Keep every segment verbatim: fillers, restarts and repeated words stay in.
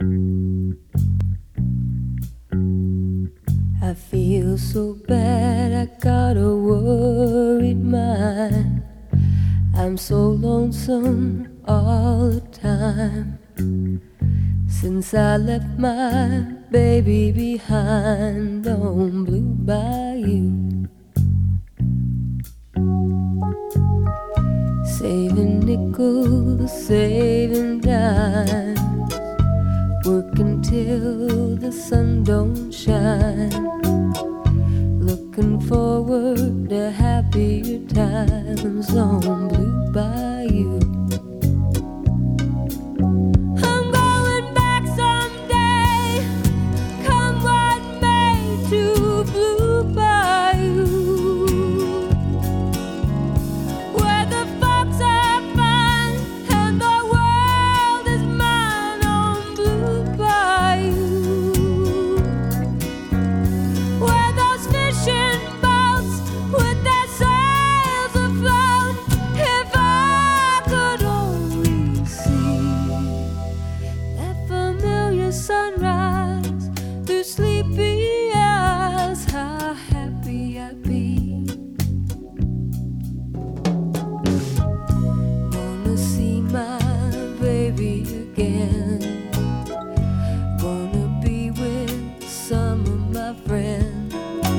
I feel so bad, I got a worried mind. I'm so lonesome all the time. Since I left my baby behind on Blue Bayou. Saving nickels, saving dimes, working till the sun don't shine. Looking forward to happier times on Blue Bayou. I'm going back someday, come what may, to Blue Bayou, where the folks are fine and the world is mine on Blue Bayou, where those fishing boats with their sails afloat. If I could only see that familiar sunrise through sleepy eyes, how happy I'd be. Wanna see my baby again. Wanna be with some of my friends.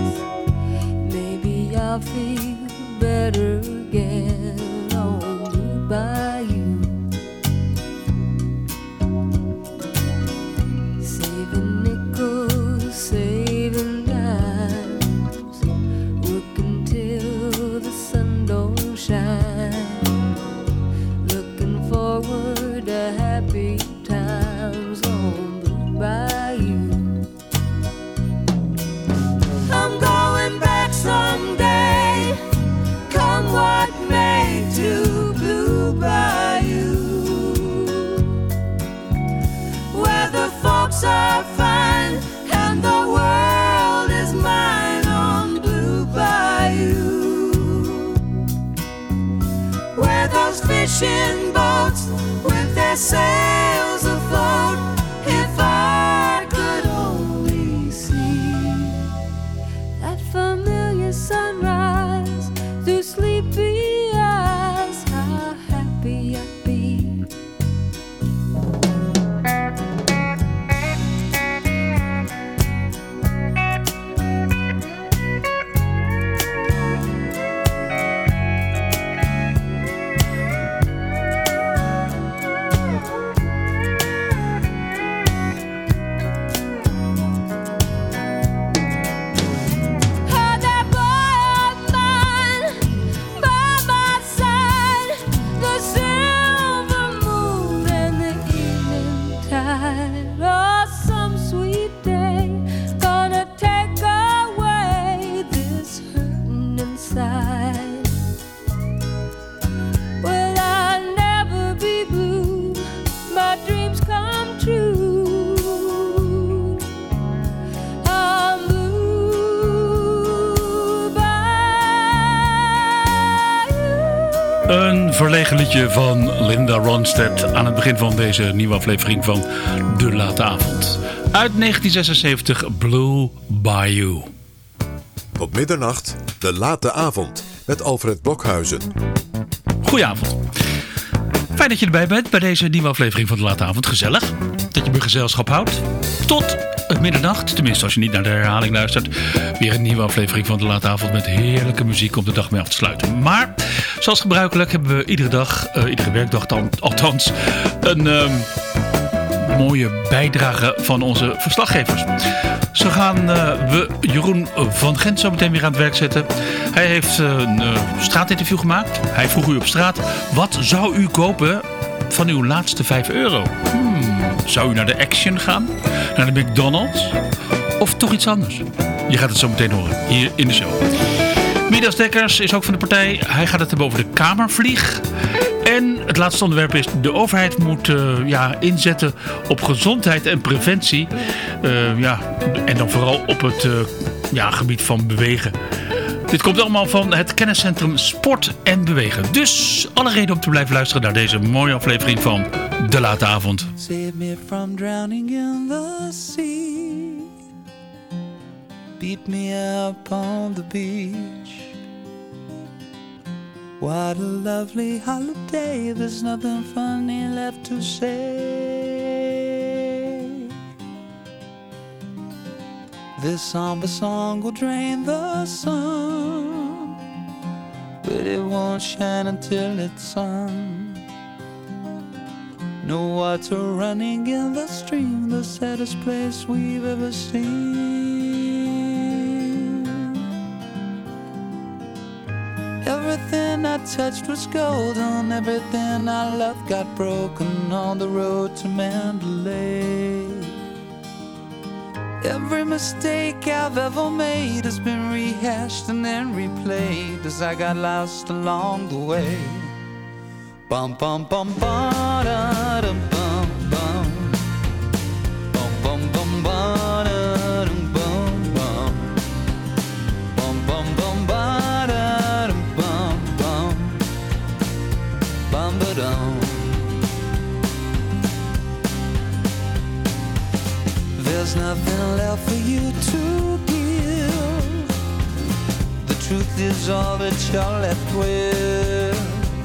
Maybe I'll feel better again on Blue Bayou. Saving nickels, saving dimes, working till the sun don't shine. Looking forward to happy times on Blue Bayou. I'm going back someday, come what may, to Blue Bayou, where the folks are fine and the world is mine on Blue Bayou, where those fishing boats with their sails afloat. If I could only see that familiar sunrise through sleepy eyes, how happy I'd be. Had that boy of mine by my side, the silver moon and the evening tide. Oh, some sweet day gonna take away this hurting inside. Will I never be blue? My dreams come true. I'm Blue Bayou. Een verlegen liedje van Linda Ronstadt aan het begin van deze nieuwe aflevering van De Late Avond. Uit negentien zesenzeventig, Blue Bayou. Tot middernacht, De Late Avond, met Alfred Blokhuizen. Goedenavond. Fijn dat je erbij bent bij deze nieuwe aflevering van De Late Avond. Gezellig dat je me gezelschap houdt. Tot het middernacht, tenminste als je niet naar de herhaling luistert. Weer een nieuwe aflevering van De Late Avond met heerlijke muziek om de dag mee af te sluiten. Maar zoals gebruikelijk hebben we iedere dag, uh, iedere werkdag dan, althans, een um, mooie bijdrage van onze verslaggevers. Zo gaan uh, we Jeroen van Gent zo meteen weer aan het werk zetten. Hij heeft uh, een uh, straatinterview gemaakt. Hij vroeg u op straat, wat zou u kopen van uw laatste vijf euro? Hmm, zou u naar de Action gaan? Naar de McDonald's? Of toch iets anders? Je gaat het zo meteen horen, hier in de show. Midas Dekkers is ook van de partij. Hij gaat het hebben over de Kamervlieg. En het laatste onderwerp is, de overheid moet uh, ja, inzetten op gezondheid en preventie. Uh, ja, en dan vooral op het uh, ja, gebied van bewegen. Dit komt allemaal van het kenniscentrum Sport en Bewegen. Dus alle reden om te blijven luisteren naar deze mooie aflevering van De Late Avond. Save me from drowning in the sea. Beat me up on the beach. What a lovely holiday. There's nothing funny left to say. This somber song will drain the sun, but it won't shine until it's sung. No water running in the stream, the saddest place we've ever seen. Everything I touched was golden, everything I loved got broken on the road to Mandalay. Every mistake I've ever made has been rehashed and then replayed as I got lost along the way. Bum bum bum ba da dum bum bum. Bum bum bum ba da dum bum bum. Bum bum bum ba da dum bum bum. Bum ba dum. There's nothing left for you to give. The truth is all that you're left with.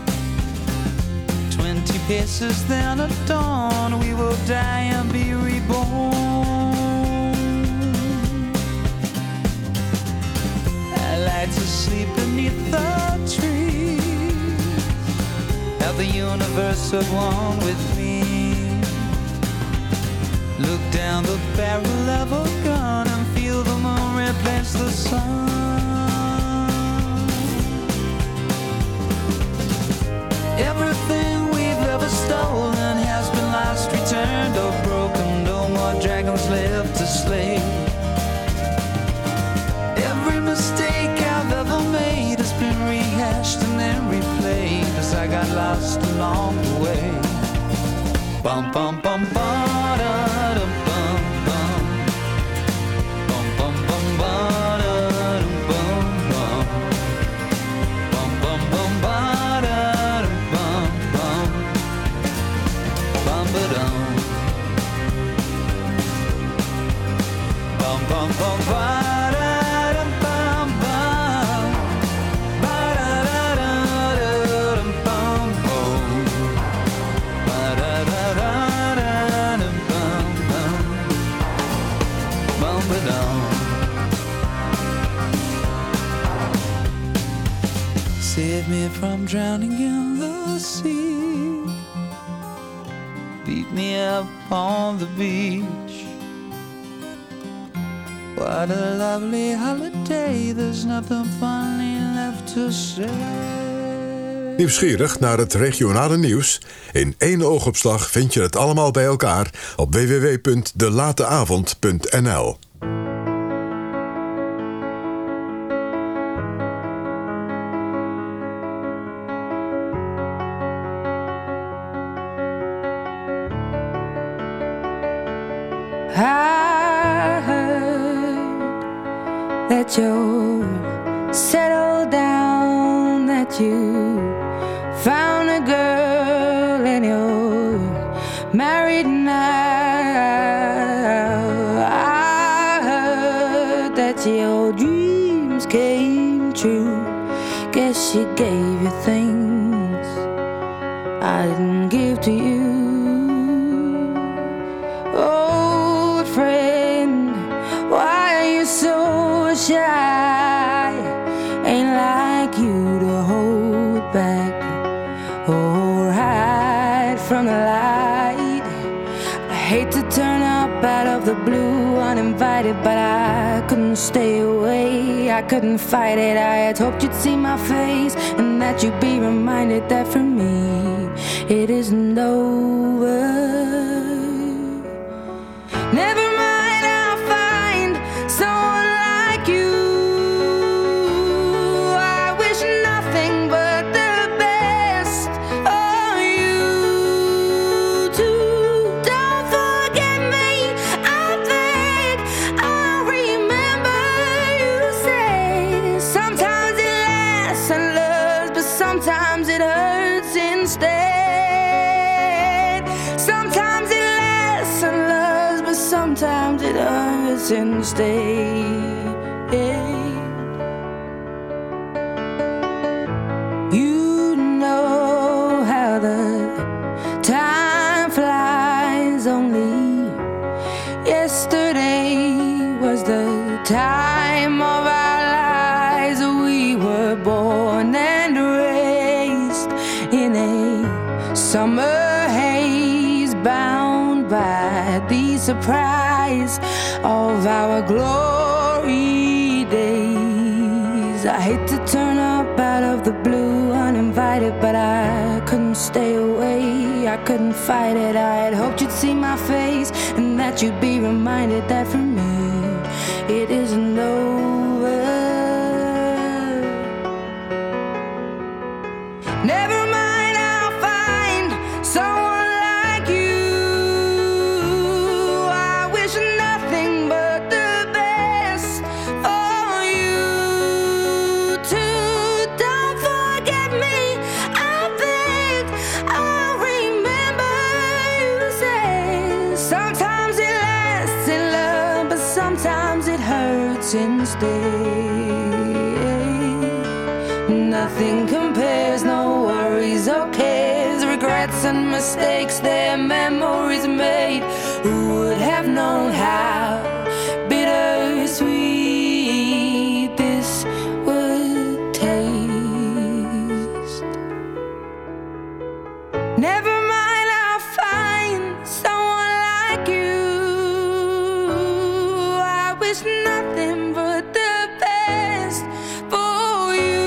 Twenty paces then at dawn, we will die and be reborn. I like to sleep beneath the trees, have the universe at one with me. Look down the barrel of a gun and feel the moon replace the sun. Everything we've ever stolen has been lost, returned or broken. No more dragons left to slay. Every mistake I've ever made has been rehashed and then replayed as I got lost along the way. Bum bum bum ba da dum bum bum. Bum bum bum ba da dum bum bum. Bum bum bum ba da dum bum bum. Bum ba dum. Bum bum bum ba da dum bum bum. Ba da da da da dum bum bum. Ba da da da da dum bum bum. Bum ba dum. Save me from drowning in the sea. Beat me up on the beach. What a lovely holiday. There's nothing funny left to say. Nieuwsgierig naar het regionale nieuws? In één oogopslag vind je het allemaal bij elkaar op w w w punt de late avond punt n l. I heard that you're settled down, that you found a girl and you're married now. I heard that your dreams came true. Guess she gave you things I didn't give to you. Old friend, why are you so shy? Ain't like you to hold back or hide from the light. I hate to turn up out of the blue uninvited, but I couldn't stay away. I couldn't fight it. I had hoped you'd see my face and that you'd be reminded that for me it isn't over. Never mind, I'll find someone like you. I wish nothing but the best for you too. Don't forget me, I think I remember you say sometimes hurts instead. You know how the time flies. Only yesterday was the time of our lives. We were born and raised in a summer haze, bound by the surprise of our glory days. I hate to turn up out of the blue uninvited, but I couldn't stay away, I couldn't fight it. I had hoped you'd see my face and that you'd be reminded that for me it isn't over. Never mind, I'll find someone like you. I wish nothing but the best for you too. Don't forget me, I beg. I remember you said sometimes it lasts in love, but sometimes it hurts instead. Nothing compares, no worries or cares, regrets and mistakes, their memories made. Who would have known how bittersweet this would taste? Never mind, I'll find someone like you. I wish nothing but the best for you.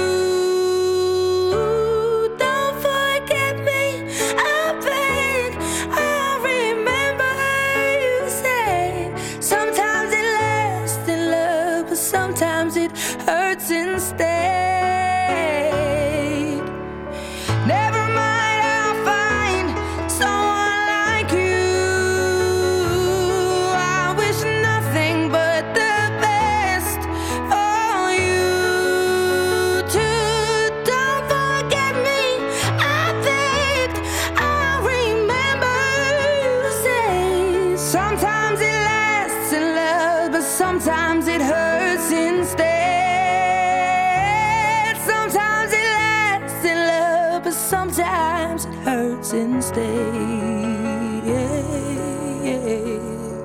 Don't forget me, I beg. I remember you said sometimes it lasts in love, but sometimes it hurts instead. Never mind, I'll find someone like you. I wish nothing but the best for you too. Don't forget me, I beg. I remember you say sometimes it lasts in love, but sometimes it hurts instead. Sometimes it lasts in love, but sometimes it hurts instead.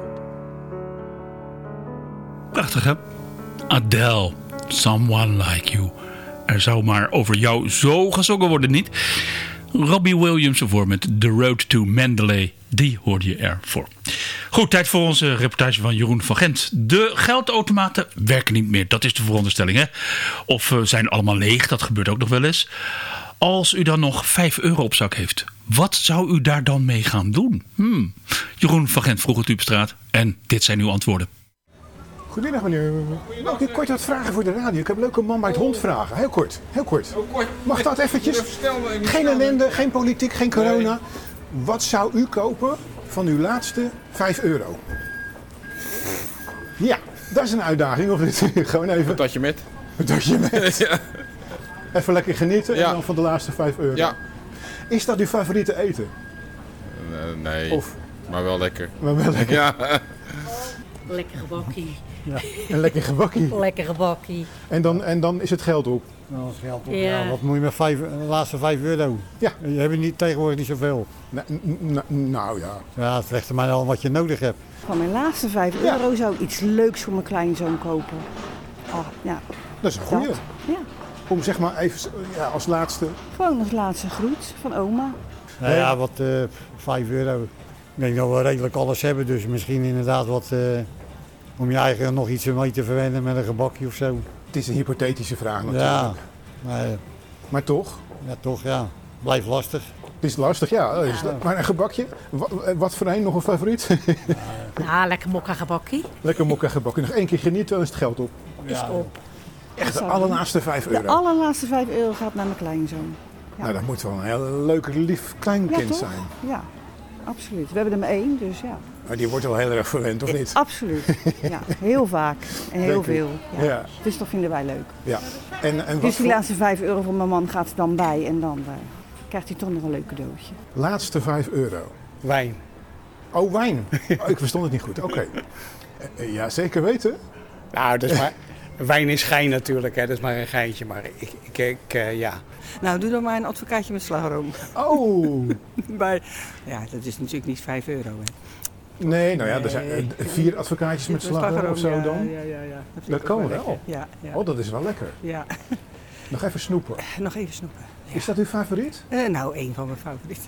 Prachtig, hè? Adele, Someone Like You. Er zou maar over jou zo gezongen worden, niet? Robbie Williams ervoor met The Road to Mandalay. Die hoorde je ervoor. Goed, tijd voor onze reportage van Jeroen van Gent. De geldautomaten werken niet meer. Dat is de veronderstelling, hè? Of uh, zijn allemaal leeg. Dat gebeurt ook nog wel eens. Als u dan nog vijf euro op zak heeft, wat zou u daar dan mee gaan doen? Hmm. Jeroen van Gent vroeg het u op straat. En dit zijn uw antwoorden. Goedemiddag meneer. Mag ik kort wat vragen voor de radio? Ik heb een leuke man bij het hond vragen. Heel kort, heel kort. Mag dat eventjes? Geen ellende, geen politiek, geen corona. Wat zou u kopen van uw laatste vijf euro? Ja, dat is een uitdaging of niet? Gewoon even. Een tatje met. Een tatje met. Ja. Even lekker genieten Ja. en dan van de laatste vijf euro. Ja. Is dat uw favoriete eten? Uh, nee, Of, maar wel lekker. maar wel lekker. Ja. Lekker gebakkie. Ja. Een lekker gebakkie. Lekker gebakkie. En dan, en dan is het geld op. Nou, dat geld op. Ja. Ja, wat moet je met vijf, de laatste vijf euro? Ja. Je hebt niet, tegenwoordig niet zoveel. Nou, n- n- nou ja. Ja, het legt er maar al wat je nodig hebt. Van mijn laatste vijf Ja. euro zou ik iets leuks voor mijn kleinzoon kopen. Oh, ja, Dat is een goeie. dat. Ja, Om zeg maar even ja, als laatste. gewoon als laatste groet van oma. Nou ja, wat uh, vijf euro. Ik denk dat we redelijk alles hebben, dus misschien inderdaad wat uh, om je eigen nog iets mee te verwennen met een gebakje of zo. Het is een hypothetische vraag natuurlijk. Ja, maar, uh, Maar toch, ja, toch ja, blijft lastig. het is lastig, ja. Het is- Maar een gebakje, wat, wat voor een nog een favoriet? Ja, lekker mokka gebakkie. Lekker mokka gebakje. Nog één keer genieten, dan is het geld op. Is het op. Echt de zou allerlaatste vijf De euro. allerlaatste vijf euro gaat naar mijn kleinzoon. Ja. Nou, dat moet wel een heel leuk, lief kleinkind Ja, toch? zijn. Ja, absoluut. We hebben er maar één, dus ja. Maar die wordt wel heel erg verwend, of niet? Absoluut. Ja, heel vaak en heel Dank u. veel. Ja. Ja. Dus dat vinden wij leuk. Ja. En, en wat Dus die voor laatste vijf euro van mijn man gaat er dan bij en dan uh, krijgt hij toch nog een leuk cadeautje. laatste vijf euro? Wijn. Oh, wijn. Oh, ik verstond het niet goed. Oké. Uh, ja, zeker weten. Nou, dat is maar... Wijn is gein natuurlijk, hè. Dat is maar een geintje. Maar ik, ik, ik uh, ja. Nou, doe dan maar een advocaatje met slagroom. Oh! maar, ja, dat is natuurlijk niet vijf euro, hè. Nee, nou ja, er zijn uh, vier advocaatjes met slagroom of zo ja, dan. Ja, ja, ja. Dat, dat kan wel. wel. Ja, ja. Oh, dat is wel lekker. Ja. Nog even snoepen. Nog even snoepen. Ja. Is dat uw favoriet? Uh, nou, één van mijn favorieten.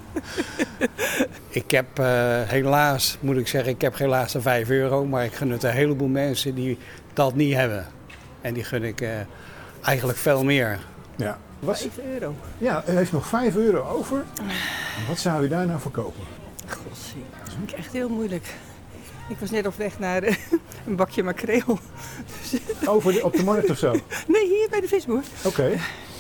Ik heb uh, helaas, moet ik zeggen, ik heb helaas de vijf euro. Maar ik gun het een heleboel mensen die dat niet hebben. En die gun ik uh, eigenlijk veel meer. Ja. Wat? vijf euro? Ja, u heeft nog vijf euro over. Wat zou u daar nou voor kopen? Godzie, dat vind ik echt heel moeilijk. Ik was net op weg naar uh, een bakje makreel. Dus over de, op de markt of zo? Nee, hier bij de visboer. Oké. Okay.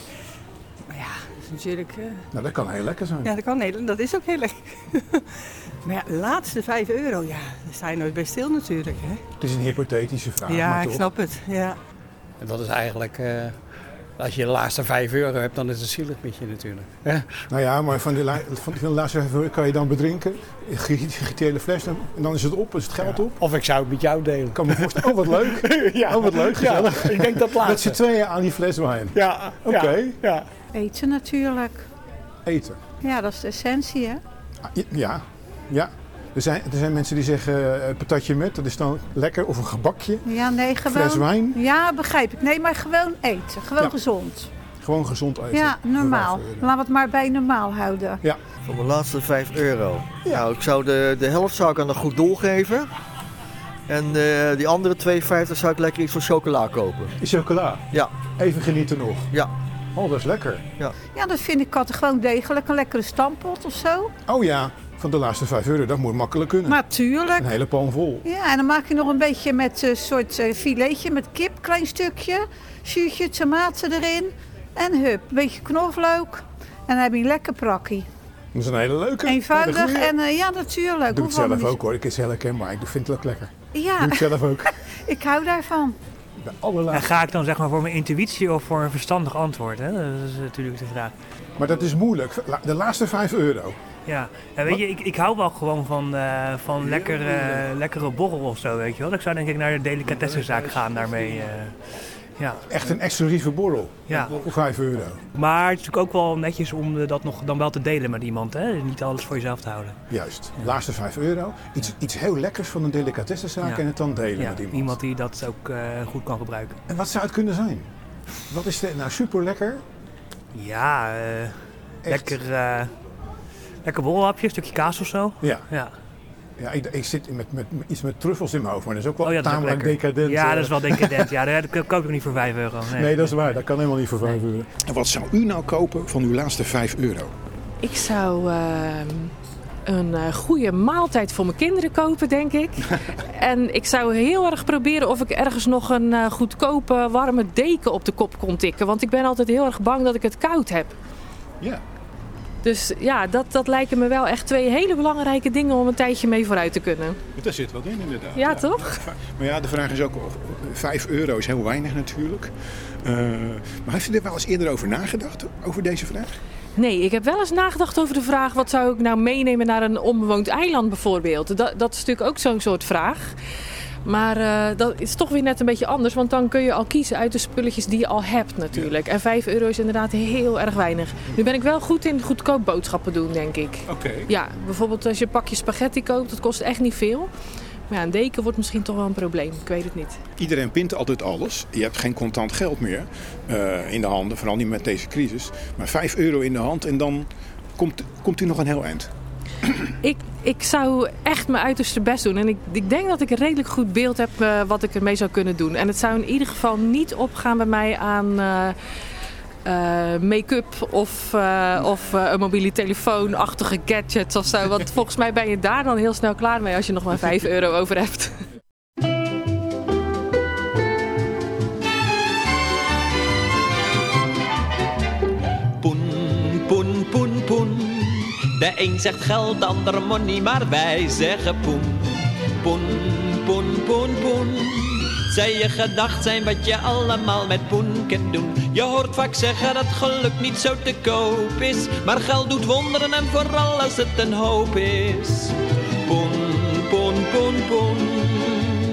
Maar ja, dat is natuurlijk... Uh... Nou, dat kan heel lekker zijn. Ja, dat kan heel, dat is ook heel lekker. Maar ja, laatste vijf euro, ja, daar sta je nooit bij stil natuurlijk. Hè? Het is een hypothetische vraag. Ja, maar ik toch. snap het. Ja. En dat is eigenlijk... Uh... Als je de laatste vijf euro hebt, dan is het zielig met je natuurlijk. Ja. Nou ja, maar van de, la- van de laatste vijf euro kan je dan bedrinken. Giet de hele fles en dan is het op, is het geld ja. op. Of ik zou het met jou delen. Kan me voorstellen. Oh, wat leuk. ja. Oh, wat leuk. Gezellig. Ja, ik denk dat laatste. Met z'n tweeën aan die fles wijn. Ja. Oké. Okay. Ja, ja. Eten natuurlijk. Eten. Ja, dat is de essentie, hè? Ja, ja. Er zijn, er zijn mensen die zeggen uh, patatje met, dat is dan lekker. Of een gebakje. Ja, nee, gewoon... Fles wijn. Ja, begrijp ik. Nee, maar gewoon eten. Gewoon ja. gezond. Gewoon gezond eten. Ja, normaal. Laten we het maar bij normaal houden. Ja. Voor mijn laatste vijf euro. Ja. Nou, ik zou de, de helft zou ik aan een goed doel geven. En uh, die andere twee vijftig zou ik lekker iets voor chocola kopen. Chocola? Ja. Even genieten nog? Ja. Oh, dat is lekker. Ja, ja dat vind ik altijd gewoon degelijk. Een lekkere stampot of zo. Oh ja, van de laatste vijf euro, dat moet makkelijk kunnen. Natuurlijk. Een hele pan vol. Ja, en dan maak je nog een beetje met een uh, soort uh, filetje met kip, klein stukje. Zuurtje, tomaten erin. En hup, een beetje knoflook. En dan heb je een lekker prakkie. Dat is een hele leuke. Eenvoudig en uh, ja, natuurlijk. Ik doe het zelf ook hoor, ik is heel herkenbaar. Ik vind het ook lekker. Ja. Doe ik zelf ook. Ik hou daarvan. En ga ik dan zeg maar voor mijn intuïtie of voor een verstandig antwoord? Hè? Dat is natuurlijk de vraag. Maar dat is moeilijk. De laatste vijf euro. Ja, ja weet je, ik, ik hou wel gewoon van, uh, van lekker, uh, lekkere borrel of zo, weet je wel. Ik zou denk ik naar de delicatessenzaak gaan daarmee. Uh, ja. Echt een exclusieve borrel? Ja. Voor vijf euro? Maar het is natuurlijk ook wel netjes om dat nog dan wel te delen met iemand, hè? Niet alles voor jezelf te houden. Juist, ja. Laatste vijf euro. Iets, ja. iets heel lekkers van een delicatessenzaak ja. en het dan delen ja. met iemand. Iemand die dat ook uh, goed kan gebruiken. En wat zou het kunnen zijn? Wat is het nou super lekker? Ja, uh, lekker, uh, lekker borrelhapje, een stukje kaas of zo. Ja. ja. Ja, ik, ik zit met, met, met iets met truffels in mijn hoofd, maar dat is ook wel oh, ja, tamelijk decadent. Ja, dat is wel decadent. Ja, dat koop ik niet voor vijf euro. Nee, nee dat is waar. Dat kan helemaal niet voor vijf euro. En wat zou u nou kopen van uw laatste vijf euro? Ik zou uh, een uh, goede maaltijd voor mijn kinderen kopen, denk ik. En ik zou heel erg proberen of ik ergens nog een uh, goedkope warme deken op de kop kon tikken. Want ik ben altijd heel erg bang dat ik het koud heb. Ja. Dus ja, dat, dat lijken me wel echt twee hele belangrijke dingen om een tijdje mee vooruit te kunnen. Daar zit wat in inderdaad. Ja, ja, toch? Maar ja, de vraag is ook, vijf euro is heel weinig natuurlijk. Uh, maar heeft u er wel eens eerder over nagedacht, over deze vraag? Nee, ik heb wel eens nagedacht over de vraag, wat zou ik nou meenemen naar een onbewoond eiland bijvoorbeeld? Dat, dat is natuurlijk ook zo'n soort vraag. Maar uh, dat is toch weer net een beetje anders, want dan kun je al kiezen uit de spulletjes die je al hebt natuurlijk. Ja. En vijf euro is inderdaad heel erg weinig. Nu ben ik wel goed in goedkoop boodschappen doen, denk ik. Oké. Okay. Ja, bijvoorbeeld als je een pakje spaghetti koopt, dat kost echt niet veel. Maar ja, een deken wordt misschien toch wel een probleem, ik weet het niet. Iedereen pint altijd alles. Je hebt geen contant geld meer uh, in de handen, vooral niet met deze crisis. Maar vijf euro in de hand en dan komt, komt u nog een heel eind. Ik, ik zou echt mijn uiterste best doen. En ik, ik denk dat ik een redelijk goed beeld heb uh, wat ik ermee zou kunnen doen. En het zou in ieder geval niet opgaan bij mij aan uh, uh, make-up of, uh, of uh, een mobiele telefoon-achtige gadgets of zo. Want volgens mij ben je daar dan heel snel klaar mee als je nog maar vijf euro over hebt. Poen, poen, poen, poen. De een zegt geld, de ander money, maar wij zeggen poen. Poen, poen, poen, poen. Zij je gedacht zijn wat je allemaal met poen kunt doen. Je hoort vaak zeggen dat geluk niet zo te koop is. Maar geld doet wonderen en vooral als het een hoop is. Poen, poen, poen, poen.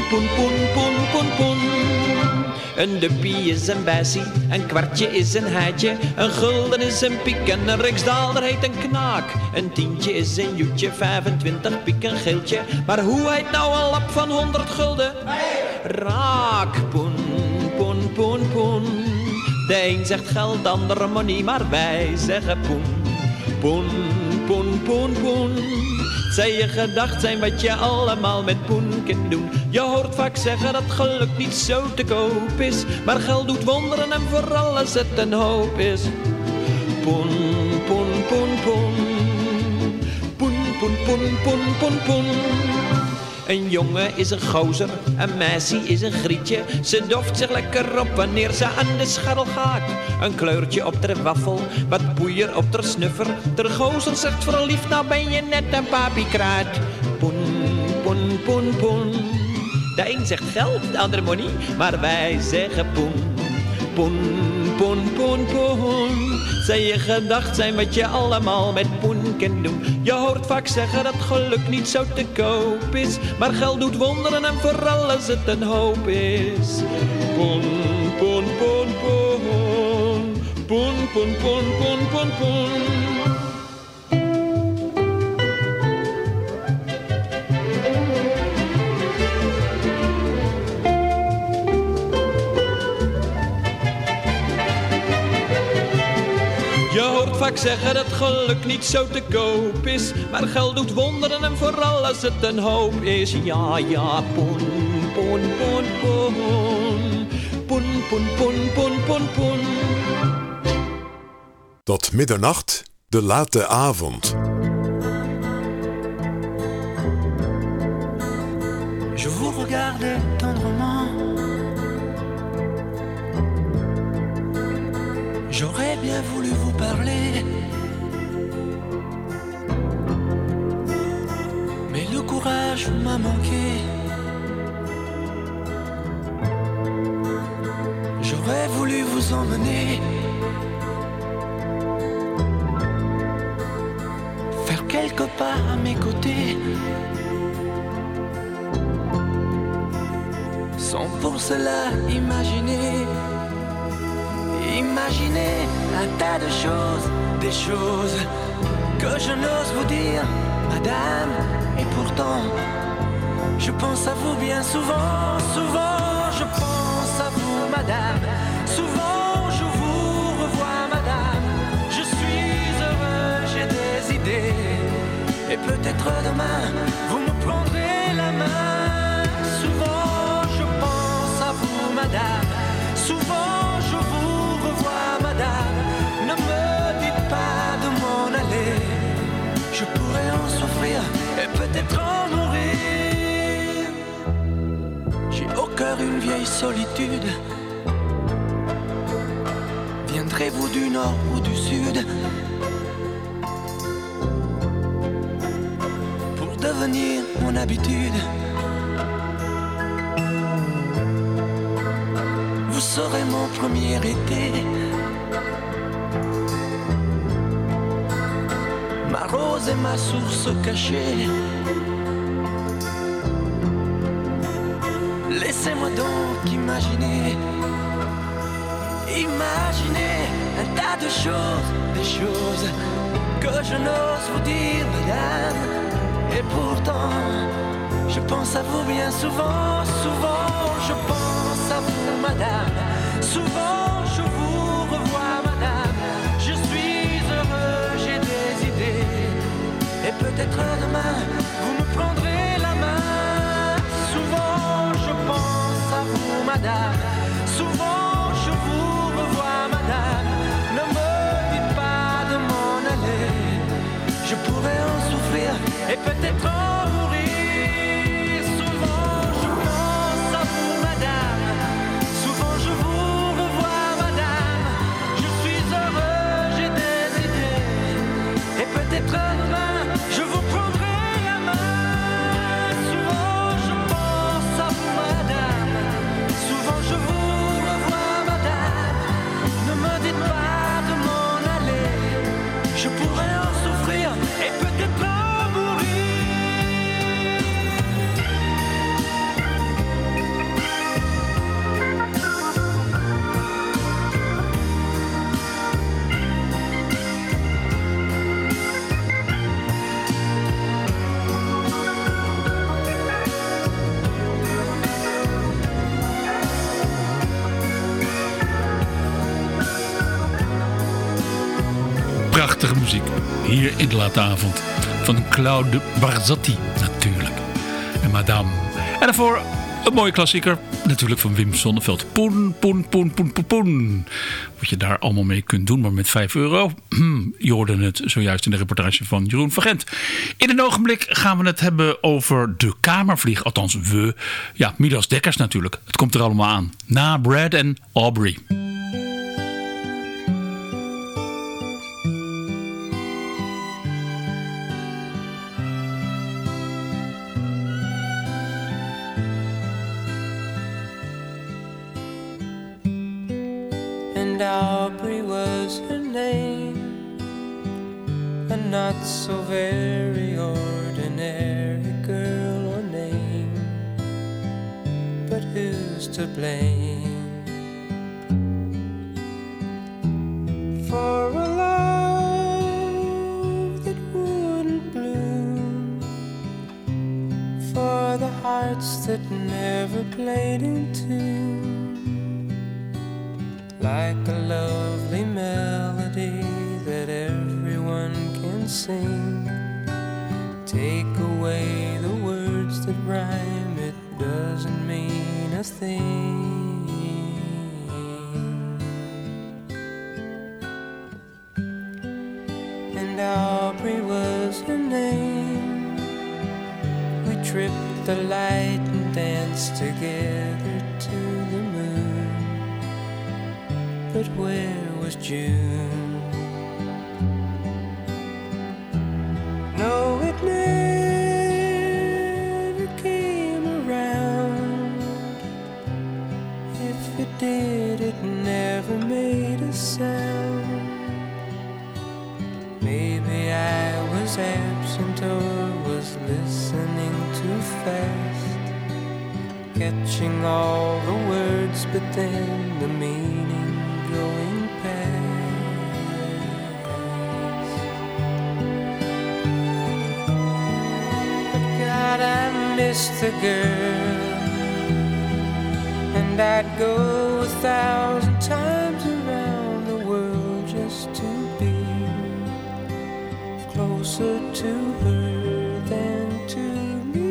poen, poen, poen, poen, poen. Een duppie is een bessie, een kwartje is een heitje, een gulden is een piek en een riksdaalder heet een knaak. Een tientje is een joetje, vijfentwintig piek een geeltje, maar hoe heet nou een lap van honderd gulden? Raak, poen, poen, poen, poen. De een zegt geld, de andere money, maar wij zeggen poen. Poen, poen, poen, poen. Het zou je gedacht zijn wat je allemaal met poen kunt doen. Je hoort vaak zeggen dat geluk niet zo te koop is, maar geld doet wonderen en vooral als het een hoop is. Poen, poen, poen, poen. Poen, poen, poen, poen, poen, poen. Een jongen is een gozer, een meisje is een grietje. Ze doft zich lekker op wanneer ze aan de scharrel gaat. Een kleurtje op ter waffel, wat poeier op ter snuffer. Ter gozer zegt verliefd, nou ben je net een papiekraat. Poen, poen, poen, poen. De een zegt geld, de andere money, maar wij zeggen poen. Poen, poen, poen, poen. Zou je gedacht zijn wat je allemaal met poen kunt doen. Je hoort vaak zeggen dat geluk niet zo te koop is, maar geld doet wonderen en vooral als het een hoop is. Poen, poen, poen, poen. Poen, poen, poen, poen, poen, poen. Je hoort vaak zeggen dat geluk niet zo te koop is, maar geld doet wonderen en vooral als het een hoop is. Ja, ja, poen, poen, poen, poen. Poen, poen, poen, poen, poen, poen. Tot middernacht, de late avond. Je vous regardais tendrement. J'aurais bien voulu vous parler, mais le courage m'a manqué. J'aurais voulu vous emmener, faire quelques pas à mes côtés, sans pour cela imaginer. Imaginez un tas de choses, des choses que je n'ose vous dire, madame. Et pourtant, je pense à vous bien souvent, souvent je pense à vous, madame. Souvent je vous revois, madame. Je suis heureux, j'ai des idées. Et peut-être demain, vous me prendrez la main. Souvent je pense à vous, madame. Souvent je vous revois, madame. Ne me dites pas de m'en aller. Je pourrais en souffrir et peut-être en mourir. J'ai au cœur une vieille solitude. Viendrez-vous du nord ou du sud pour devenir mon habitude? Vous serez mon premier été, ma rose et ma source cachée. Laissez-moi donc imaginer, imaginer un tas de choses, des choses que je n'ose vous dire, madame. Et pourtant, je pense à vous bien souvent, souvent je pense à vous, madame. Souvent je vous revois, madame. Je suis heureux, j'ai des idées. Et peut-être demain, vous me prendrez la main. Souvent je pense à vous, madame. Souvent je vous revois, madame. Ne me dites pas de m'en aller. Je pourrais en souffrir et peut-être en mourir. Souvent je pense à vous, madame. Souvent je vous revois, madame. Je suis heureux, j'ai des idées. Et peut-être demain, je vous prendrai muziek. Hier in de late avond. Van Claude Barzotti natuurlijk. En Madame. En daarvoor een mooie klassieker. Natuurlijk van Wim Sonneveld. Poen, poen, poen, poen, poen, poen. Wat je daar allemaal mee kunt doen, maar met vijf euro. Je hoorde het zojuist in de reportage van Jeroen van Gent. In een ogenblik gaan we het hebben over de Kamervlieg. Althans, we. Ja, Midas Dekkers natuurlijk. Het komt er allemaal aan. Na Brad en Aubrey. And Aubrey was her name, a not so very ordinary girl or name, but who's to blame for a love that wouldn't bloom, for the hearts that never played in tune, like a lovely melody that everyone can sing. Take away the words that rhyme, it doesn't mean a thing. And Aubrey was her name. We tripped the light and danced together to the moon. But where was June? No, it never came around. If it did, it never made a sound. Maybe I was absent or was listening too fast, catching all the words, but then the meaning going past. But God, I miss the girl, and I'd go a thousand times around the world just to be closer to her than to me.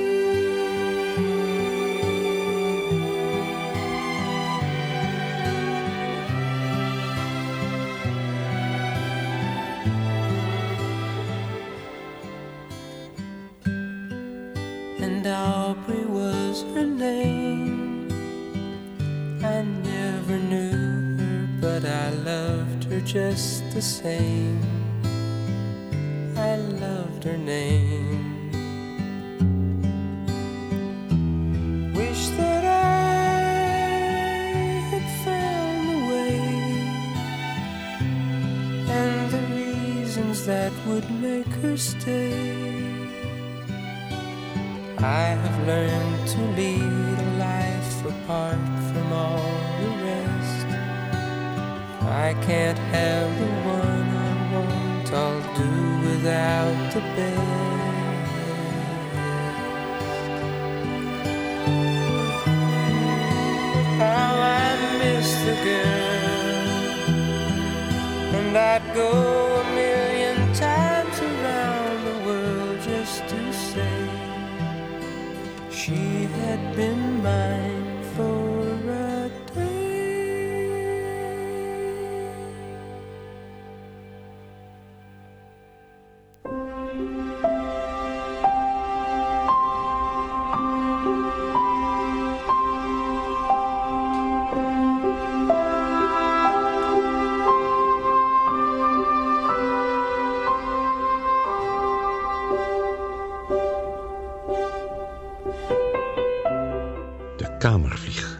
And Aubrey was her name. I never knew her, but I loved her just the same. I loved her name. Wish that I had found the way and the reasons that would make her stay. I have learned to lead a life apart from all the rest. I can't have the one I want, I'll do without the best. How I miss the girl, and I'd go a million times around the world just to say she had been mine for a day. Kamervlieg.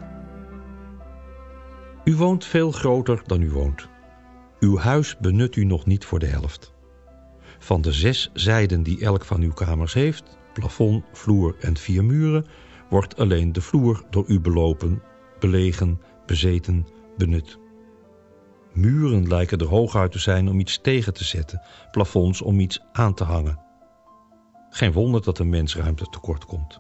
U woont veel groter dan u woont. Uw huis benut u nog niet voor de helft. Van de zes zijden die elk van uw kamers heeft, plafond, vloer en vier muren, wordt alleen de vloer door u belopen, belegen, bezeten, benut. Muren lijken er hooguit te zijn om iets tegen te zetten, plafonds om iets aan te hangen. Geen wonder dat een mens ruimte tekort komt.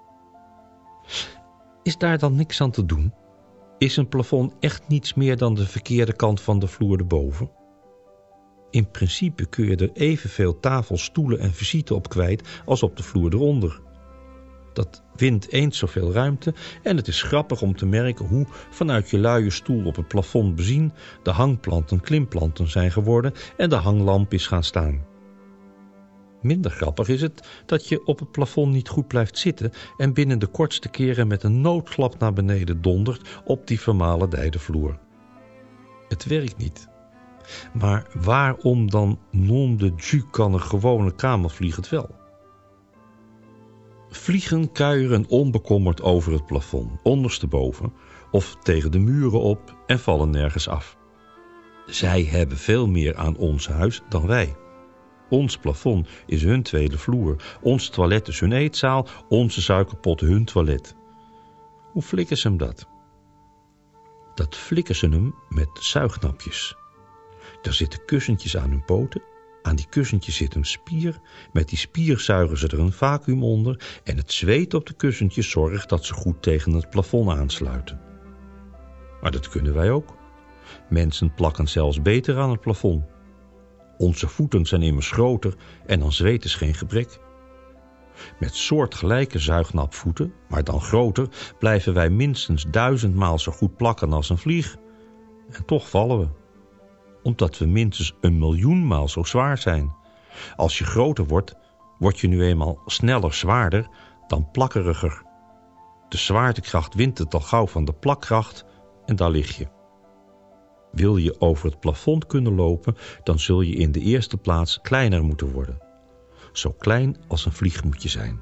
Is daar dan niks aan te doen? Is een plafond echt niets meer dan de verkeerde kant van de vloer erboven? In principe kun je er evenveel tafels, stoelen en visite op kwijt als op de vloer eronder. Dat wint eens zoveel ruimte en het is grappig om te merken hoe vanuit je luie stoel op het plafond bezien de hangplanten klimplanten zijn geworden en de hanglamp is gaan staan. Minder grappig is het dat je op het plafond niet goed blijft zitten en binnen de kortste keren met een noodklap naar beneden dondert op die vermalendijde vloer. Het werkt niet. Maar waarom dan nom de Dieu kan een gewone kamervlieg het wel? Vliegen kuieren onbekommerd over het plafond, ondersteboven of tegen de muren op en vallen nergens af. Zij hebben veel meer aan ons huis dan wij. Ons plafond is hun tweede vloer, ons toilet is hun eetzaal, onze suikerpot hun toilet. Hoe flikken ze hem dat? Dat flikken ze hem met zuignapjes. Er zitten kussentjes aan hun poten. Aan die kussentjes zit een spier. Met die spier zuigen ze er een vacuüm onder en het zweet op de kussentjes zorgt dat ze goed tegen het plafond aansluiten. Maar dat kunnen wij ook. Mensen plakken zelfs beter aan het plafond. Onze voeten zijn immers groter en aan zweet is geen gebrek. Met soortgelijke zuignapvoeten, maar dan groter, blijven wij minstens duizendmaal zo goed plakken als een vlieg. En toch vallen we. Omdat we minstens een miljoenmaal zo zwaar zijn. Als je groter wordt, word je nu eenmaal sneller zwaarder dan plakkeriger. De zwaartekracht wint het al gauw van de plakkracht en daar lig je. Wil je over het plafond kunnen lopen, dan zul je in de eerste plaats kleiner moeten worden. Zo klein als een vlieg moet je zijn.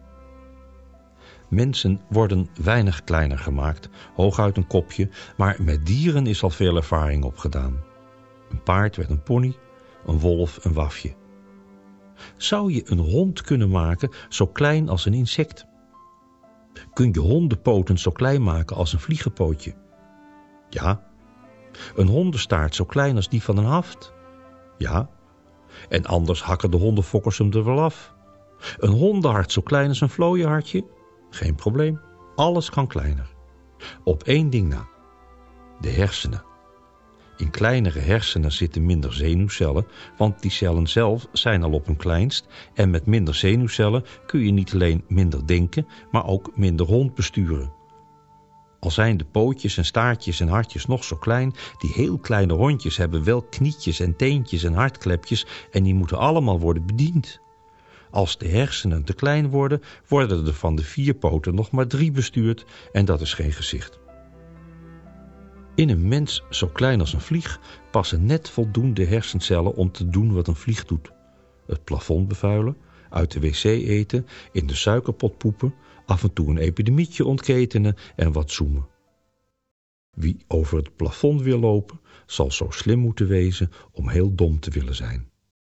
Mensen worden weinig kleiner gemaakt, hooguit een kopje, maar met dieren is al veel ervaring opgedaan. Een paard werd een pony, een wolf een wafje. Zou je een hond kunnen maken zo klein als een insect? Kun je hondenpoten zo klein maken als een vliegenpootje? Ja. Een hondenstaart zo klein als die van een haft? Ja. En anders hakken de hondenfokkers hem er wel af. Een hondenhart zo klein als een vlooienhartje? Geen probleem. Alles kan kleiner. Op één ding na. De hersenen. In kleinere hersenen zitten minder zenuwcellen, want die cellen zelf zijn al op hun kleinst en met minder zenuwcellen kun je niet alleen minder denken, maar ook minder hond besturen. Al zijn de pootjes en staartjes en hartjes nog zo klein, die heel kleine hondjes hebben wel knietjes en teentjes en hartklepjes en die moeten allemaal worden bediend. Als de hersenen te klein worden, worden er van de vier poten nog maar drie bestuurd en dat is geen gezicht. In een mens zo klein als een vlieg passen net voldoende hersencellen om te doen wat een vlieg doet. Het plafond bevuilen, uit de wc eten, in de suikerpot poepen, af en toe een epidemietje ontketenen en wat zoemen. Wie over het plafond wil lopen, zal zo slim moeten wezen om heel dom te willen zijn.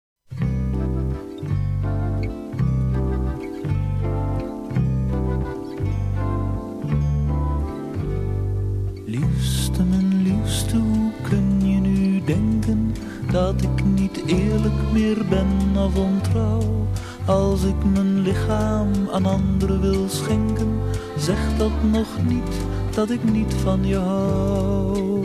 Liefste, mijn liefste, hoe kun je nu denken dat ik niet eerlijk meer ben of ontrouw? Als ik mijn lichaam aan anderen wil schenken, zeg dat nog niet dat ik niet van je hou.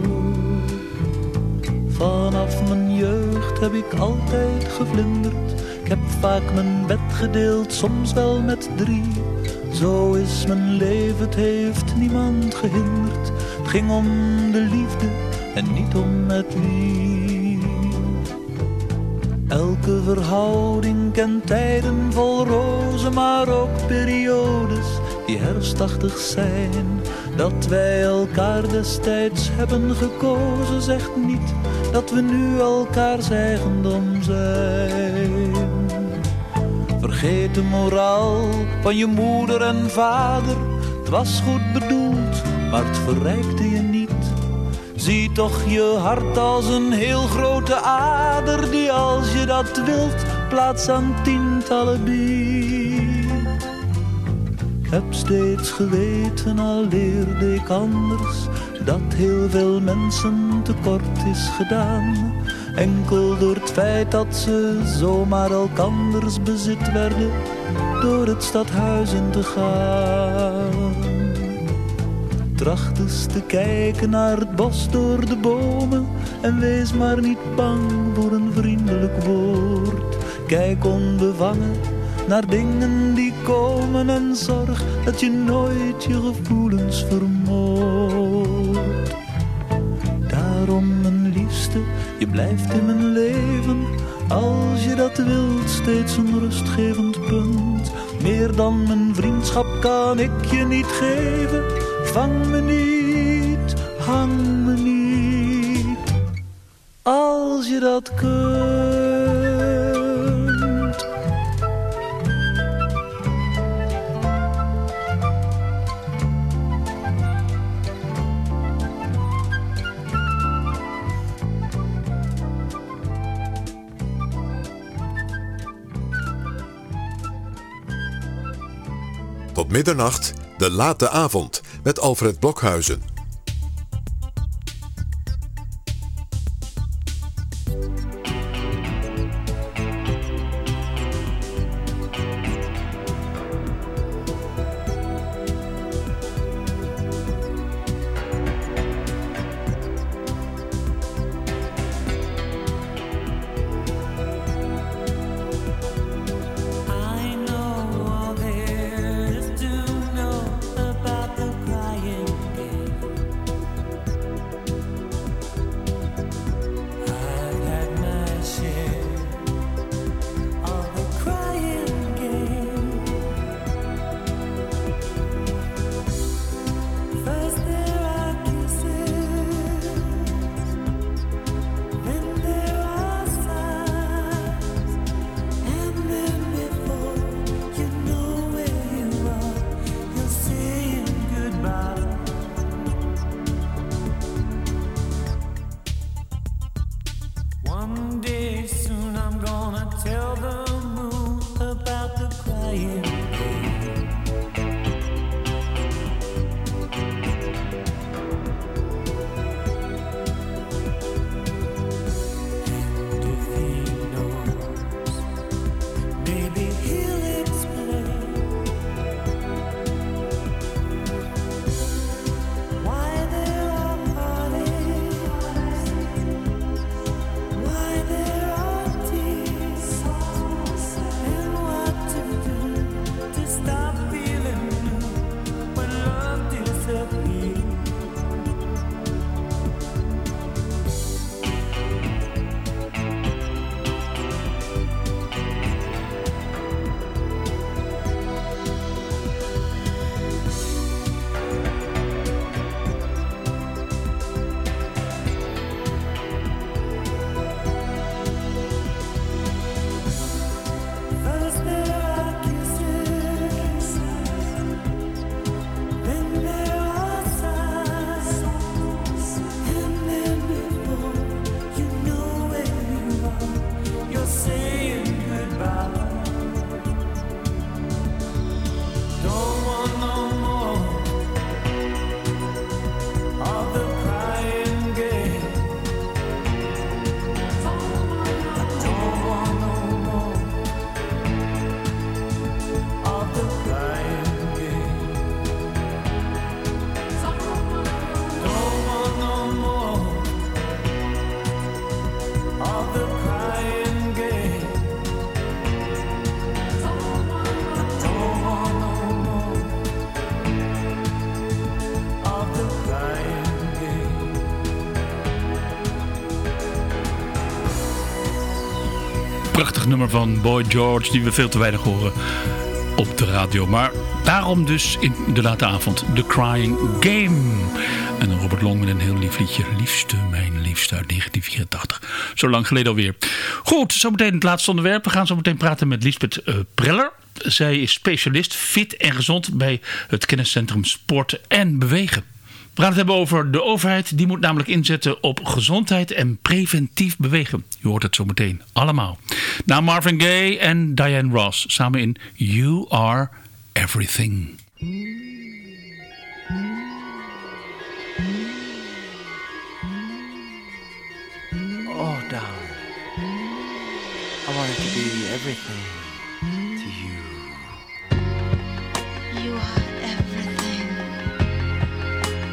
Vanaf mijn jeugd heb ik altijd gevlinderd. Ik heb vaak mijn bed gedeeld, soms wel met drie. Zo is mijn leven, het heeft niemand gehinderd. Het ging om de liefde en niet om met wie. Elke verhouding kent tijden vol rozen, maar ook periodes die herfstachtig zijn. Dat wij elkaar destijds hebben gekozen, zegt niet dat we nu elkaars eigendom zijn. Vergeet de moraal van je moeder en vader. Het was goed bedoeld, maar het verrijkte je niet. Zie toch je hart als een heel grote ader, die als je dat wilt plaats aan tientallen biedt. Ik heb steeds geweten, al leerde ik anders, dat heel veel mensen tekort is gedaan. Enkel door het feit dat ze zomaar elkanders bezit werden, door het stadhuis in te gaan. Tracht eens te kijken naar het bos door de bomen en wees maar niet bang voor een vriendelijk woord. Kijk onbevangen naar dingen die komen en zorg dat je nooit je gevoelens vermoordt. Daarom, mijn liefste, je blijft in mijn leven, als je dat wilt, steeds een rustgevend punt. Meer dan mijn vriendschap kan ik je niet geven. Vang me niet, hang me niet, als je dat kunt. Tot middernacht, de late avond, met Alfred Blokhuizen. Prachtig nummer van Boy George, die we veel te weinig horen op de radio. Maar daarom dus in de late avond The Crying Game. En dan Robert Long met een heel lief liedje. Liefste, mijn liefste uit negentien vierentachtig. Zo lang geleden alweer. Goed, zometeen het laatste onderwerp. We gaan zo meteen praten met Liesbeth uh, Preller. Zij is specialist fit en gezond bij het kenniscentrum Sport en Bewegen. We gaan het hebben over de overheid. Die moet namelijk inzetten op gezondheid en preventief bewegen. Je hoort het zo meteen allemaal. Na Marvin Gaye en Diane Ross samen in You Are Everything. Oh, darling, I wanted to be everything to you. You are everything.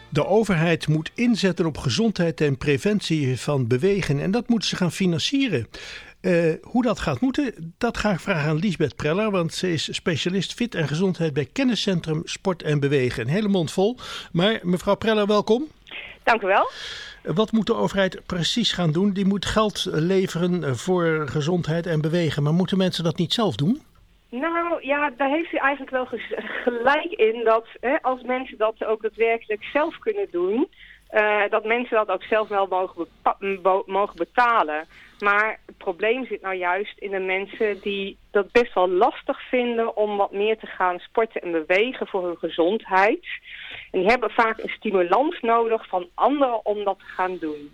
De overheid moet inzetten op gezondheid en preventie van bewegen. En dat moeten ze gaan financieren. Uh, hoe dat gaat moeten, dat ga ik vragen aan Liesbeth Preller. Want ze is specialist fit en gezondheid bij Kenniscentrum Sport en Bewegen. Een hele mond vol. Maar mevrouw Preller, welkom. Dank u wel. Wat moet de overheid precies gaan doen? Die moet geld leveren voor gezondheid en bewegen. Maar moeten mensen dat niet zelf doen? Nou ja, daar heeft u eigenlijk wel gelijk in dat hè, als mensen dat ook daadwerkelijk zelf kunnen doen, uh, dat mensen dat ook zelf wel mogen, bepa- mogen betalen. Maar het probleem zit nou juist in de mensen die dat best wel lastig vinden om wat meer te gaan sporten en bewegen voor hun gezondheid. En die hebben vaak een stimulans nodig van anderen om dat te gaan doen.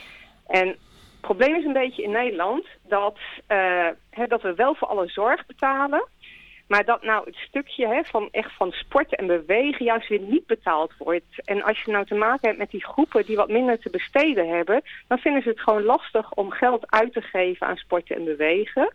En het probleem is een beetje in Nederland dat, uh, hè, dat we wel voor alle zorg betalen. Maar dat nou het stukje hè, van echt van sporten en bewegen juist weer niet betaald wordt. En als je nou te maken hebt met die groepen die wat minder te besteden hebben, dan vinden ze het gewoon lastig om geld uit te geven aan sporten en bewegen.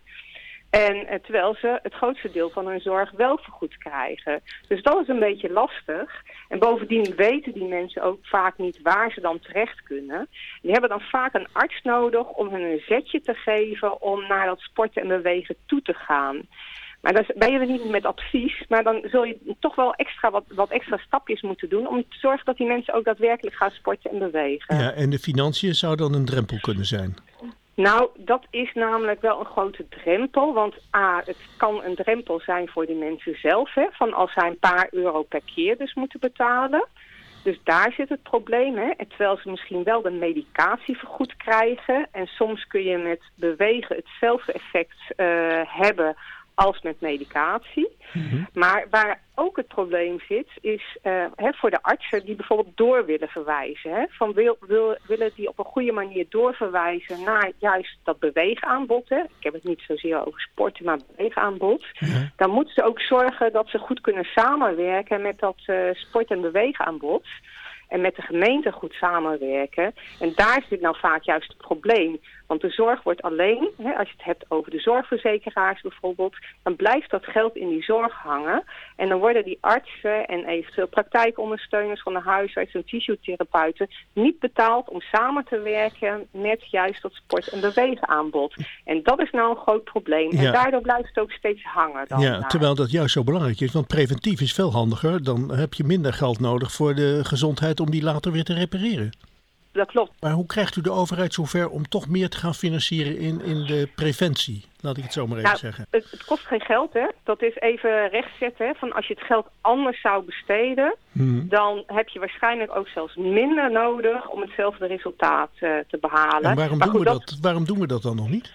En eh, terwijl ze het grootste deel van hun zorg wel vergoed krijgen. Dus dat is een beetje lastig. En bovendien weten die mensen ook vaak niet waar ze dan terecht kunnen. Die hebben dan vaak een arts nodig om hun een zetje te geven om naar dat sporten en bewegen toe te gaan. Maar dan ben je er niet met advies, maar dan zul je toch wel extra wat, wat extra stapjes moeten doen om te zorgen dat die mensen ook daadwerkelijk gaan sporten en bewegen. Ja, en de financiën zou dan een drempel kunnen zijn? Nou, dat is namelijk wel een grote drempel, want A, het kan een drempel zijn voor die mensen zelf, hè, van als zij een paar euro per keer dus moeten betalen. Dus daar zit het probleem, hè. En terwijl ze misschien wel de medicatie vergoed krijgen en soms kun je met bewegen hetzelfde effect uh, hebben als met medicatie. Mm-hmm. Maar waar ook het probleem zit, is uh, hè, voor de artsen die bijvoorbeeld door willen verwijzen. Hè, van wil, wil, willen die op een goede manier doorverwijzen naar juist dat beweegaanbod. Hè. Ik heb het niet zozeer over sporten, maar beweegaanbod. Mm-hmm. Dan moeten ze ook zorgen dat ze goed kunnen samenwerken met dat uh, sport- en beweegaanbod. En met de gemeente goed samenwerken. En daar zit nou vaak juist het probleem. Want de zorg wordt alleen, hè, als je het hebt over de zorgverzekeraars bijvoorbeeld, dan blijft dat geld in die zorg hangen. En dan worden die artsen en eventueel praktijkondersteuners van de huisarts en fysiotherapeuten niet betaald om samen te werken met juist dat sport- en beweegaanbod. En dat is nou een groot probleem. En ja. daardoor blijft het ook steeds hangen. Dan ja, terwijl dat juist zo belangrijk is. Want preventief is veel handiger. Dan heb je minder geld nodig voor de gezondheid om die later weer te repareren. Dat klopt. Maar hoe krijgt u de overheid zover om toch meer te gaan financieren in, in de preventie? Laat ik het zo maar even nou, zeggen. Het, het kost geen geld, hè. Dat is even rechtzetten. Hè. Van als je het geld anders zou besteden, hmm. dan heb je waarschijnlijk ook zelfs minder nodig om hetzelfde resultaat uh, te behalen. En waarom, maar doen goed, we dat, dat, waarom doen we dat dan nog niet?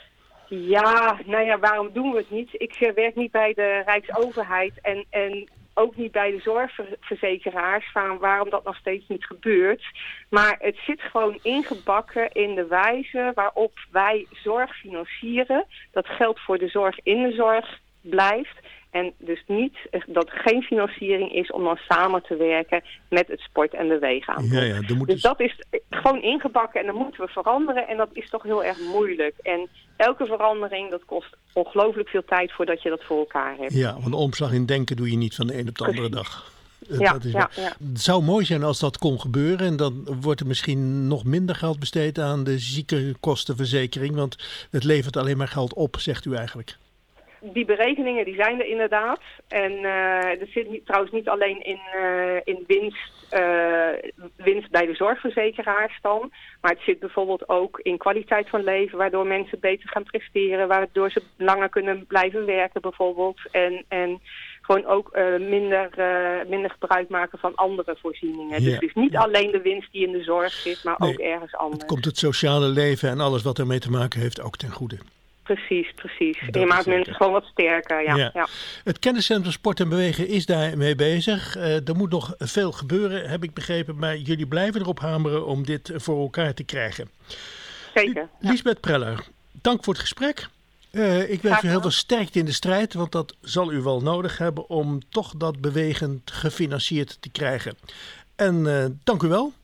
Ja, nou ja, waarom doen we het niet? Ik uh, werk niet bij de Rijksoverheid en... en ook niet bij de zorgverzekeraars van waarom dat nog steeds niet gebeurt. Maar het zit gewoon ingebakken in de wijze waarop wij zorg financieren. Dat geld voor de zorg in de zorg blijft. En dus niet dat er geen financiering is om dan samen te werken met het sport- en beweegaanbod. Ja, ja, dus dus dat is gewoon ingebakken en dan moeten we veranderen. En dat is toch heel erg moeilijk. En elke verandering, dat kost ongelooflijk veel tijd voordat je dat voor elkaar hebt. Ja, want omslag in denken doe je niet van de een op de andere dag. Ja, dat is ja, ja. Het zou mooi zijn als dat kon gebeuren. En dan wordt er misschien nog minder geld besteed aan de ziekenkostenverzekering. Want het levert alleen maar geld op, zegt u eigenlijk. Die berekeningen die zijn er inderdaad. En uh, er zit niet, trouwens niet alleen in, uh, in winst, uh, winst bij de zorgverzekeraars dan. Maar het zit bijvoorbeeld ook in kwaliteit van leven. Waardoor mensen beter gaan presteren. Waardoor ze langer kunnen blijven werken bijvoorbeeld. En, en gewoon ook uh, minder, uh, minder gebruik maken van andere voorzieningen. Ja. Dus het is niet alleen de winst die in de zorg zit, maar nee, ook ergens anders. Het komt het sociale leven en alles wat ermee te maken heeft ook ten goede. Precies, precies. En je maakt mensen gewoon wat sterker. Ja, ja. Ja. Het Kenniscentrum Sport en Bewegen is daarmee bezig. Uh, er moet nog veel gebeuren, heb ik begrepen. Maar jullie blijven erop hameren om dit voor elkaar te krijgen. Zeker. Ja. Liesbeth Preller, dank voor het gesprek. Uh, ik wens u heel veel sterkte in de strijd. Want dat zal u wel nodig hebben om toch dat bewegen gefinancierd te krijgen. En uh, dank u wel.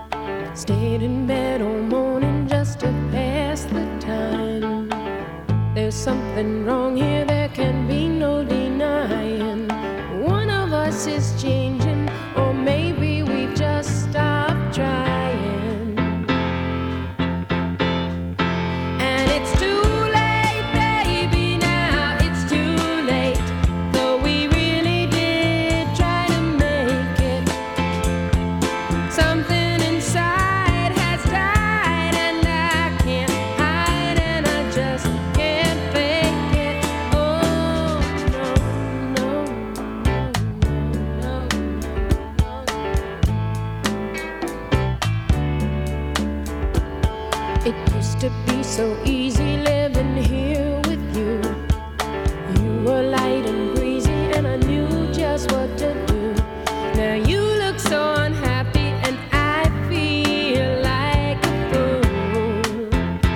Stayed in bed all morning just to pass the time. It used to be so easy living here with you. You were light and breezy and I knew just what to do. Now you look so unhappy and I feel like a fool.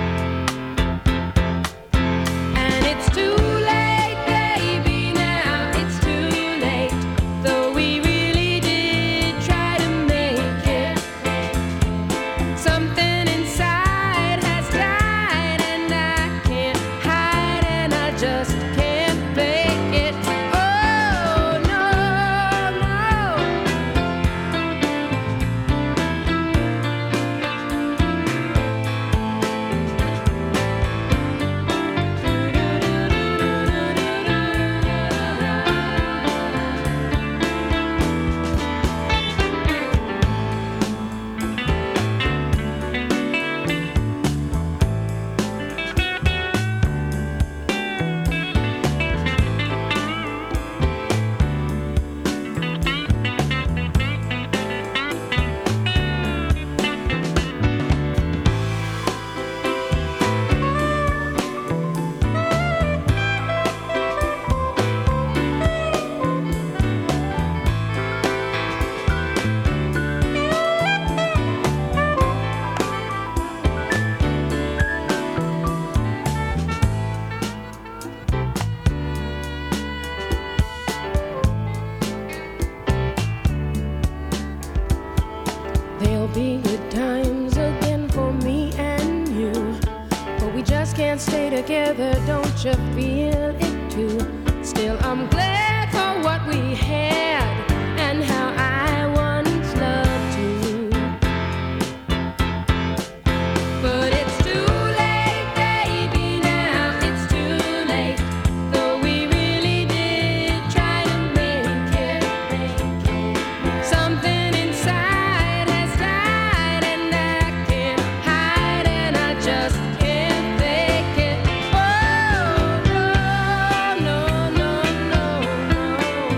And it's too late, baby, now it's too late. Though we really did try to make it. Something inside has died and I can't hide and I just can't fake it. Oh no, no. There'll be good times again for me and you, but we just can't stay together, don't you feel it too? Still I'm glad for what we had and how I once loved you. But it's too late, baby, now it's too late. Though we really did try to make it. Something inside has died and I can't hide and I just can't fake it. Oh no, no, no, no, no.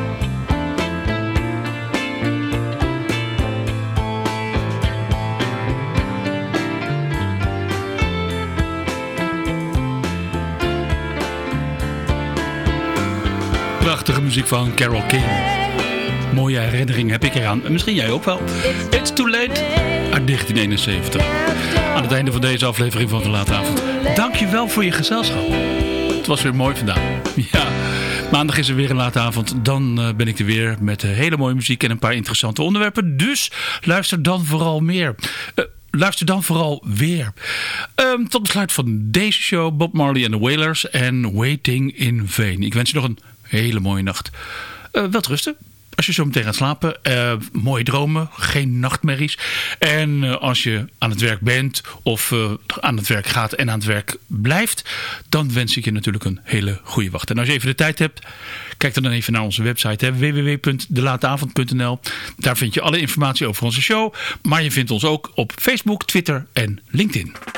Prachtige muziek van Carole King. Mooie herinnering heb ik eraan. Misschien jij ook wel. It's Too Late uit negentien eenenzeventig. Aan het einde van deze aflevering van De Late Avond. Dankjewel voor je gezelschap. Het was weer mooi vandaag. Ja, maandag is er weer een Late Avond. Dan uh, ben ik er weer met uh, hele mooie muziek en een paar interessante onderwerpen. Dus luister dan vooral meer. Uh, Luister dan vooral weer. Um, tot besluit van deze show. Bob Marley en de Wailers en Waiting in Vain. Ik wens je nog een hele mooie nacht. Uh, wel rusten. Als je zo meteen gaat slapen. Uh, mooie dromen. Geen nachtmerries. En uh, als je aan het werk bent. Of uh, aan het werk gaat en aan het werk blijft. Dan wens ik je natuurlijk een hele goede wacht. En als je even de tijd hebt. Kijk dan even naar onze website. w w w punt de late avond punt n l. Daar vind je alle informatie over onze show. Maar je vindt ons ook op Facebook, Twitter en LinkedIn.